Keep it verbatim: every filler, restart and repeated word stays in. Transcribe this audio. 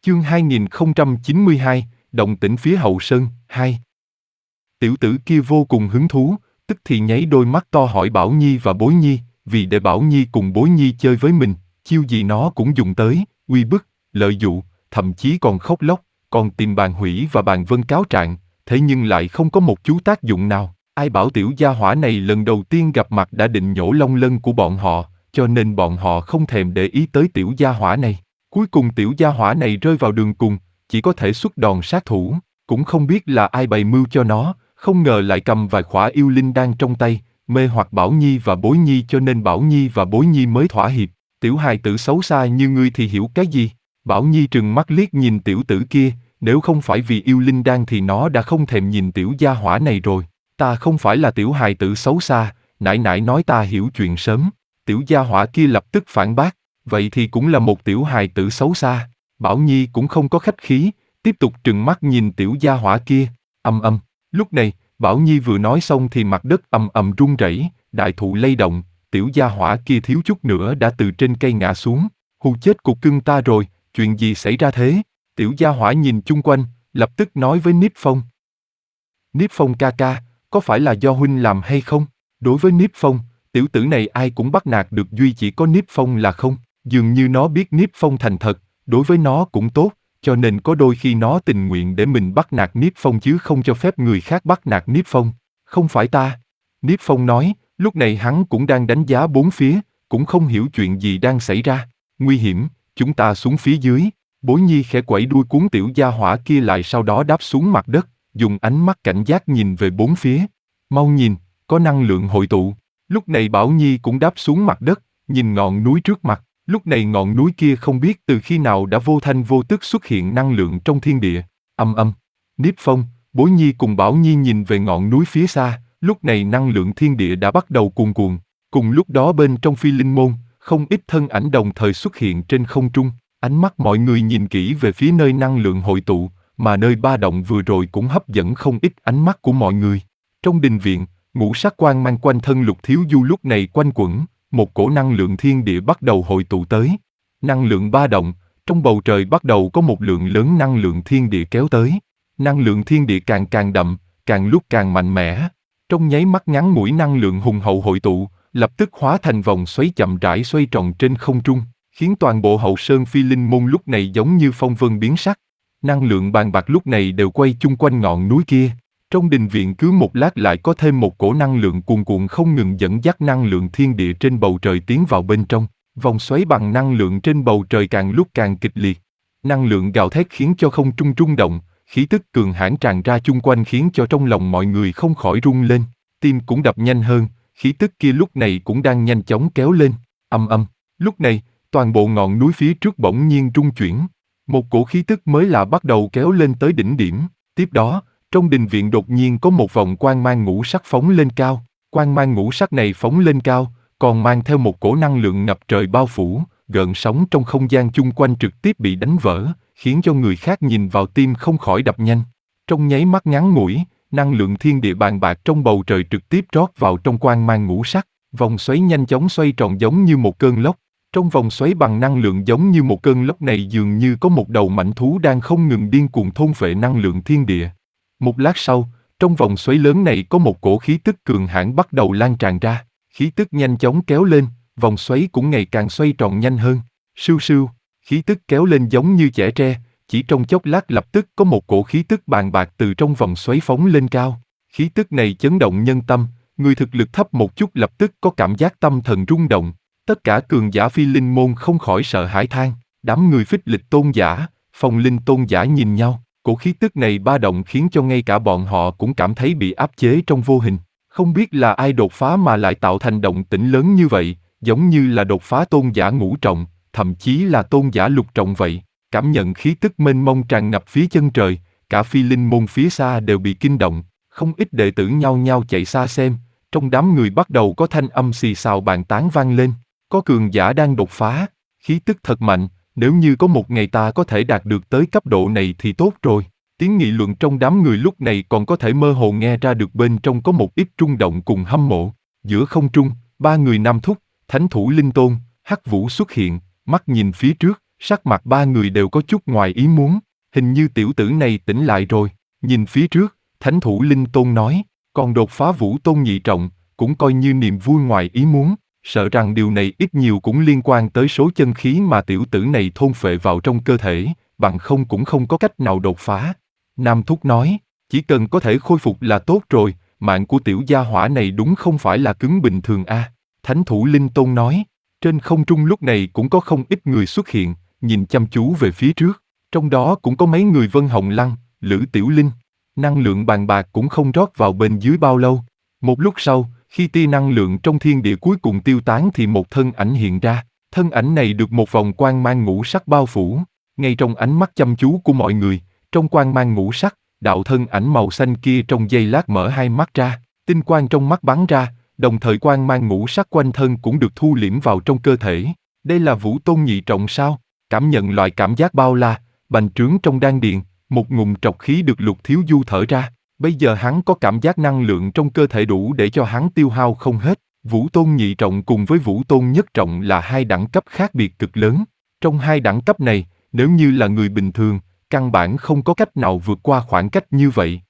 Chương hai nghìn không trăm chín mươi hai, động tĩnh phía hậu sơn, hai. Tiểu tử kia vô cùng hứng thú, tức thì nháy đôi mắt to hỏi Bảo Nhi và Bối Nhi, vì để Bảo Nhi cùng Bối Nhi chơi với mình, chiêu gì nó cũng dùng tới, uy bức, lợi dụ, thậm chí còn khóc lóc, còn tìm bàn hủy và bàn vân cáo trạng, thế nhưng lại không có một chút tác dụng nào. Ai bảo tiểu gia hỏa này lần đầu tiên gặp mặt đã định nhổ lông lân của bọn họ, cho nên bọn họ không thèm để ý tới tiểu gia hỏa này. Cuối cùng tiểu gia hỏa này rơi vào đường cùng, chỉ có thể xuất đòn sát thủ, cũng không biết là ai bày mưu cho nó, không ngờ lại cầm vài khỏa yêu linh đan trong tay, mê hoặc Bảo Nhi và Bối Nhi cho nên Bảo Nhi và Bối Nhi mới thỏa hiệp. Tiểu hài tử xấu xa như ngươi thì hiểu cái gì? Bảo Nhi trừng mắt liếc nhìn tiểu tử kia, nếu không phải vì yêu linh đan thì nó đã không thèm nhìn tiểu gia hỏa này rồi. Ta không phải là tiểu hài tử xấu xa, nãy nãy nói ta hiểu chuyện sớm. Tiểu gia hỏa kia lập tức phản bác, vậy thì cũng là một tiểu hài tử xấu xa. Bảo Nhi cũng không có khách khí, tiếp tục trừng mắt nhìn tiểu gia hỏa kia, ầm ầm. Lúc này, Bảo Nhi vừa nói xong thì mặt đất ầm ầm rung rẩy, đại thụ lay động, tiểu gia hỏa kia thiếu chút nữa đã từ trên cây ngã xuống. Hù chết cục cưng ta rồi, chuyện gì xảy ra thế? Tiểu gia hỏa nhìn chung quanh, lập tức nói với Niếp Phong. Niếp Phong ca ca, có phải là do huynh làm hay không? Đối với Niếp Phong, tiểu tử này ai cũng bắt nạt được duy chỉ có Niếp Phong là không. Dường như nó biết Niếp Phong thành thật, đối với nó cũng tốt, cho nên có đôi khi nó tình nguyện để mình bắt nạt Niếp Phong chứ không cho phép người khác bắt nạt Niếp Phong. Không phải ta. Niếp Phong nói, lúc này hắn cũng đang đánh giá bốn phía, cũng không hiểu chuyện gì đang xảy ra. Nguy hiểm, chúng ta xuống phía dưới. Bối Nhi khẽ quẩy đuôi cuốn tiểu gia hỏa kia lại sau đó đáp xuống mặt đất, dùng ánh mắt cảnh giác nhìn về bốn phía. Mau nhìn, có năng lượng hội tụ. Lúc này Bảo Nhi cũng đáp xuống mặt đất, nhìn ngọn núi trước mặt. Lúc này ngọn núi kia không biết từ khi nào đã vô thanh vô tức xuất hiện năng lượng trong thiên địa. Âm âm. Niếp Phong, Bối Nhi cùng Bảo Nhi nhìn về ngọn núi phía xa, lúc này năng lượng thiên địa đã bắt đầu cuồn cuộn. Cùng lúc đó bên trong Phi Linh Môn, không ít thân ảnh đồng thời xuất hiện trên không trung. Ánh mắt mọi người nhìn kỹ về phía nơi năng lượng hội tụ, mà nơi ba động vừa rồi cũng hấp dẫn không ít ánh mắt của mọi người. Trong đình viện, ngũ sắc quang mang quanh thân Lục Thiếu Du lúc này quanh quẩn, một cổ năng lượng thiên địa bắt đầu hội tụ tới. Năng lượng ba động, trong bầu trời bắt đầu có một lượng lớn năng lượng thiên địa kéo tới. Năng lượng thiên địa càng càng đậm, càng lúc càng mạnh mẽ. Trong nháy mắt ngắn ngủi năng lượng hùng hậu hội tụ, lập tức hóa thành vòng xoáy chậm rãi xoay tròn trên không trung, khiến toàn bộ hậu sơn Phi Linh Môn lúc này giống như phong vân biến sắc. Năng lượng bàn bạc lúc này đều quay chung quanh ngọn núi kia. Trong đình viện cứ một lát lại có thêm một cổ năng lượng cuồn cuộn không ngừng dẫn dắt năng lượng thiên địa trên bầu trời tiến vào bên trong. Vòng xoáy bằng năng lượng trên bầu trời càng lúc càng kịch liệt. Năng lượng gào thét khiến cho không trung rung động, khí tức cường hãn tràn ra chung quanh khiến cho trong lòng mọi người không khỏi rung lên. Tim cũng đập nhanh hơn, khí tức kia lúc này cũng đang nhanh chóng kéo lên. Âm âm. Lúc này, toàn bộ ngọn núi phía trước bỗng nhiên rung chuyển. Một cổ khí tức mới lạ bắt đầu kéo lên tới đỉnh điểm. Tiếp đó, trong đình viện đột nhiên có một vòng quang mang ngũ sắc phóng lên cao. Quang mang ngũ sắc này phóng lên cao, còn mang theo một cổ năng lượng ngập trời bao phủ, gợn sóng trong không gian chung quanh trực tiếp bị đánh vỡ, khiến cho người khác nhìn vào tim không khỏi đập nhanh. Trong nháy mắt ngắn ngủi, năng lượng thiên địa bàn bạc trong bầu trời trực tiếp rót vào trong quang mang ngũ sắc, vòng xoáy nhanh chóng xoay tròn giống như một cơn lốc. Trong vòng xoáy bằng năng lượng giống như một cơn lốc này dường như có một đầu mãnh thú đang không ngừng điên cuồng thôn phệ năng lượng thiên địa. Một lát sau, trong vòng xoáy lớn này có một cổ khí tức cường hãn bắt đầu lan tràn ra, khí tức nhanh chóng kéo lên, vòng xoáy cũng ngày càng xoay tròn nhanh hơn. Sưu sưu, khí tức kéo lên giống như chẻ tre, chỉ trong chốc lát lập tức có một cổ khí tức bàn bạc từ trong vòng xoáy phóng lên cao. Khí tức này chấn động nhân tâm, người thực lực thấp một chút lập tức có cảm giác tâm thần rung động. Tất cả cường giả Phi Linh Môn không khỏi sợ hãi than, đám người Phích Lịch tôn giả, Phong Linh tôn giả nhìn nhau, cổ khí tức này ba động khiến cho ngay cả bọn họ cũng cảm thấy bị áp chế trong vô hình. Không biết là ai đột phá mà lại tạo thành động tĩnh lớn như vậy, giống như là đột phá tôn giả ngũ trọng, thậm chí là tôn giả lục trọng vậy. Cảm nhận khí tức mênh mông tràn ngập phía chân trời, cả Phi Linh Môn phía xa đều bị kinh động, không ít đệ tử nhao nhao chạy xa xem, trong đám người bắt đầu có thanh âm xì xào bàn tán vang lên. Có cường giả đang đột phá, khí tức thật mạnh, nếu như có một ngày ta có thể đạt được tới cấp độ này thì tốt rồi. Tiếng nghị luận trong đám người lúc này còn có thể mơ hồ nghe ra được bên trong có một ít rung động cùng hâm mộ. Giữa không trung, ba người Nam Thúc, Thánh Thủ Linh Tôn, Hắc Vũ xuất hiện, mắt nhìn phía trước, sắc mặt ba người đều có chút ngoài ý muốn, hình như tiểu tử này tỉnh lại rồi. Nhìn phía trước, Thánh thủ Linh Tôn nói, còn đột phá vũ tôn nhị trọng, cũng coi như niềm vui ngoài ý muốn, sợ rằng điều này ít nhiều cũng liên quan tới số chân khí mà tiểu tử này thôn phệ vào trong cơ thể, bằng không cũng không có cách nào đột phá. Nam Thúc nói, chỉ cần có thể khôi phục là tốt rồi, mạng của tiểu gia hỏa này đúng không phải là cứng bình thường a. À. Thánh thủ Linh Tôn nói, trên không trung lúc này cũng có không ít người xuất hiện, nhìn chăm chú về phía trước, trong đó cũng có mấy người Vân Hồng Lăng, Lữ Tiểu Linh. Năng lượng bàn bạc cũng không rót vào bên dưới bao lâu. Một lúc sau, khi tia năng lượng trong thiên địa cuối cùng tiêu tán thì một thân ảnh hiện ra. Thân ảnh này được một vòng quang mang ngũ sắc bao phủ. Ngay trong ánh mắt chăm chú của mọi người, trong quang mang ngũ sắc, đạo thân ảnh màu xanh kia trong giây lát mở hai mắt ra, tinh quang trong mắt bắn ra, đồng thời quang mang ngũ sắc quanh thân cũng được thu liễm vào trong cơ thể. Đây là vũ tôn nhị trọng sao? Cảm nhận loại cảm giác bao la, bành trướng trong đan điền, một ngụm trọc khí được Lục Thiếu Du thở ra. Bây giờ hắn có cảm giác năng lượng trong cơ thể đủ để cho hắn tiêu hao không hết. Vũ tôn nhị trọng cùng với vũ tôn nhất trọng là hai đẳng cấp khác biệt cực lớn. Trong hai đẳng cấp này, nếu như là người bình thường, căn bản không có cách nào vượt qua khoảng cách như vậy.